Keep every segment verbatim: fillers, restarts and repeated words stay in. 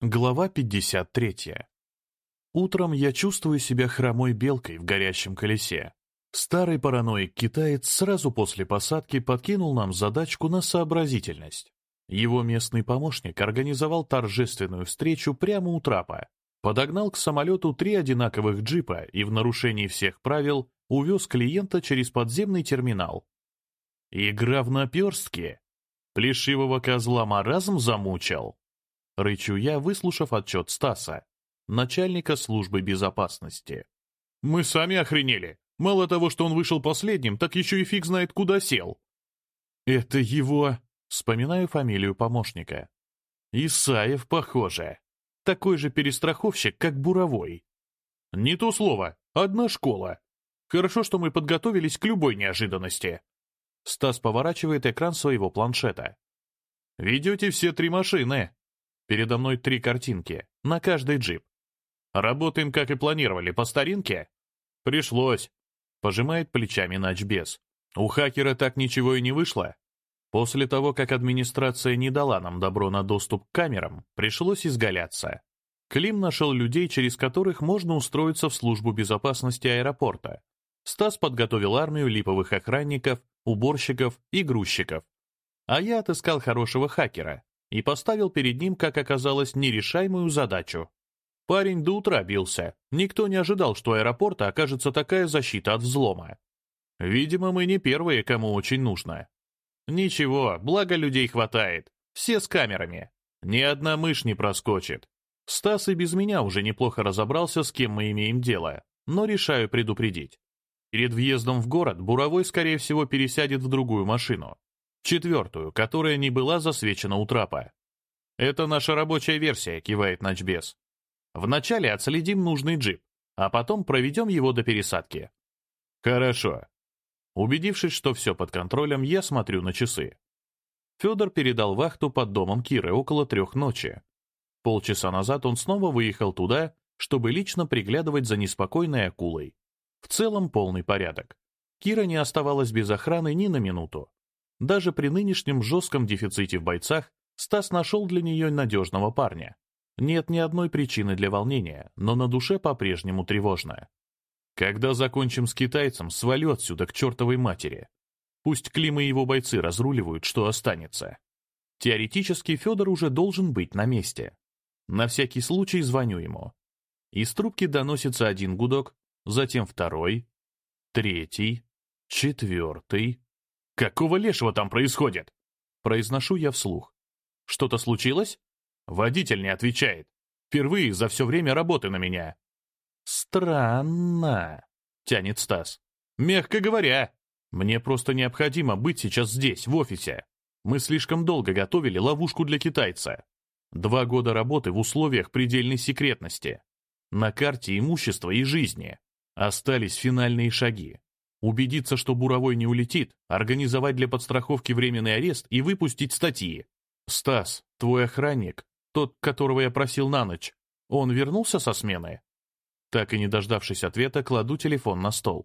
Глава пятьдесят третья. Утром я чувствую себя хромой белкой в горящем колесе. Старый параноик-китаец сразу после посадки подкинул нам задачку на сообразительность. Его местный помощник организовал торжественную встречу прямо у трапа, подогнал к самолету три одинаковых джипа и в нарушении всех правил увез клиента через подземный терминал. Игра в наперстки. Плешивого козла маразм замучил. Рычу я, выслушав отчет Стаса, начальника службы безопасности. «Мы сами охренели. Мало того, что он вышел последним, так еще и фиг знает, куда сел». «Это его...» — вспоминаю фамилию помощника. «Исаев, похоже. Такой же перестраховщик, как Буровой». «Не то слово. Одна школа. Хорошо, что мы подготовились к любой неожиданности». Стас поворачивает экран своего планшета. «Ведете все три машины». Передо мной три картинки, на каждый джип. Работаем, как и планировали, по старинке? Пришлось. Пожимает плечами начбез. У хакера так ничего и не вышло. После того, как администрация не дала нам добро на доступ к камерам, пришлось изгаляться. Клим нашел людей, через которых можно устроиться в службу безопасности аэропорта. Стас подготовил армию липовых охранников, уборщиков и грузчиков. А я отыскал хорошего хакера и поставил перед ним, как оказалось, нерешаемую задачу. Парень до утра бился. Никто не ожидал, что у аэропорта окажется такая защита от взлома. Видимо, мы не первые, кому очень нужно. Ничего, благо людей хватает. Все с камерами. Ни одна мышь не проскочит. Стас и без меня уже неплохо разобрался, с кем мы имеем дело, но решаю предупредить. Перед въездом в город Буровой, скорее всего, пересядет в другую машину. Четвертую, которая не была засвечена у трапа. «Это наша рабочая версия», — кивает начбез. «Вначале отследим нужный джип, а потом проведем его до пересадки». «Хорошо». Убедившись, что все под контролем, я смотрю на часы. Федор передал вахту под домом Киры около трех ночи. Полчаса назад он снова выехал туда, чтобы лично приглядывать за неспокойной акулой. В целом полный порядок. Кира не оставалась без охраны ни на минуту. Даже при нынешнем жестком дефиците в бойцах Стас нашел для нее надежного парня. Нет ни одной причины для волнения, но на душе по-прежнему тревожно. Когда закончим с китайцем, свалю отсюда к чертовой матери. Пусть Клим и его бойцы разруливают, что останется. Теоретически Федор уже должен быть на месте. На всякий случай звоню ему. Из трубки доносится один гудок, затем второй, третий, четвертый. «Какого лешего там происходит?» Произношу я вслух. «Что-то случилось?» Водитель не отвечает. Впервые за все время работы на меня. «Странно», — тянет Стас. «Мягко говоря. Мне просто необходимо быть сейчас здесь, в офисе. Мы слишком долго готовили ловушку для китайца. Два года работы в условиях предельной секретности. На карте имущества и жизни. Остались финальные шаги. Убедиться, что Буровой не улетит, организовать для подстраховки временный арест и выпустить статьи. Стас, твой охранник, тот, которого я просил на ночь, он вернулся со смены?» Так и не дождавшись ответа, кладу телефон на стол.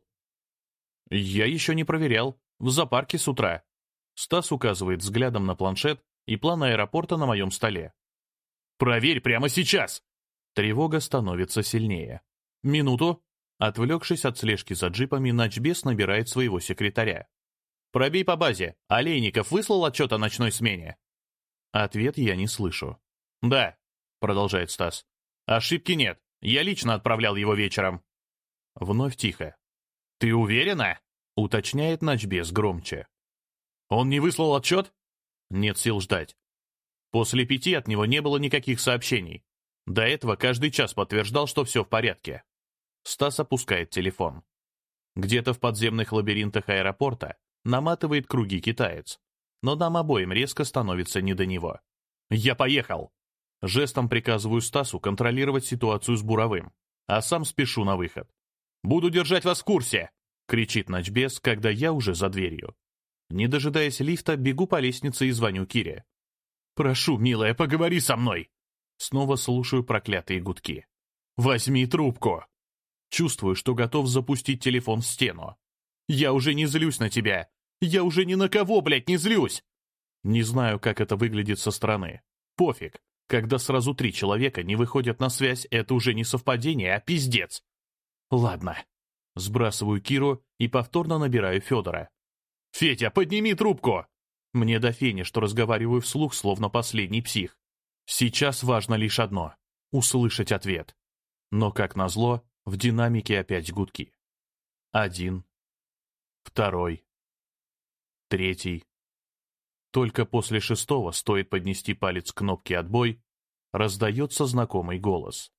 «Я еще не проверял. В зоопарке с утра». Стас указывает взглядом на планшет и план аэропорта на моем столе. «Проверь прямо сейчас!» Тревога становится сильнее. «Минуту». Отвлекшись от слежки за джипами, начбез набирает своего секретаря. «Пробей по базе. Олейников выслал отчет о ночной смене?» Ответ я не слышу. «Да», — продолжает Стас. «Ошибки нет. Я лично отправлял его вечером». Вновь тихо. «Ты уверена?» — уточняет начбез громче. «Он не выслал отчет?» Нет сил ждать. После пяти от него не было никаких сообщений. До этого каждый час подтверждал, что все в порядке. Стас опускает телефон. Где-то в подземных лабиринтах аэропорта наматывает круги китаец. Но нам обоим резко становится не до него. «Я поехал!» Жестом приказываю Стасу контролировать ситуацию с Буровым, а сам спешу на выход. «Буду держать вас в курсе!» — кричит начбез, когда я уже за дверью. Не дожидаясь лифта, бегу по лестнице и звоню Кире. «Прошу, милая, поговори со мной!» Снова слушаю проклятые гудки. «Возьми трубку!» Чувствую, что готов запустить телефон в стену. «Я уже не злюсь на тебя! Я уже ни на кого, блядь, не злюсь!» Не знаю, как это выглядит со стороны. Пофиг. Когда сразу три человека не выходят на связь, это уже не совпадение, а пиздец. Ладно. Сбрасываю Киру и повторно набираю Федора. «Федя, подними трубку!» Мне до фени, что разговариваю вслух, словно последний псих. Сейчас важно лишь одно — услышать ответ. Но, как назло, в динамике опять гудки. Один. Второй. Третий. Только после шестого, стоит поднести палец к кнопке «Отбой», раздается знакомый голос.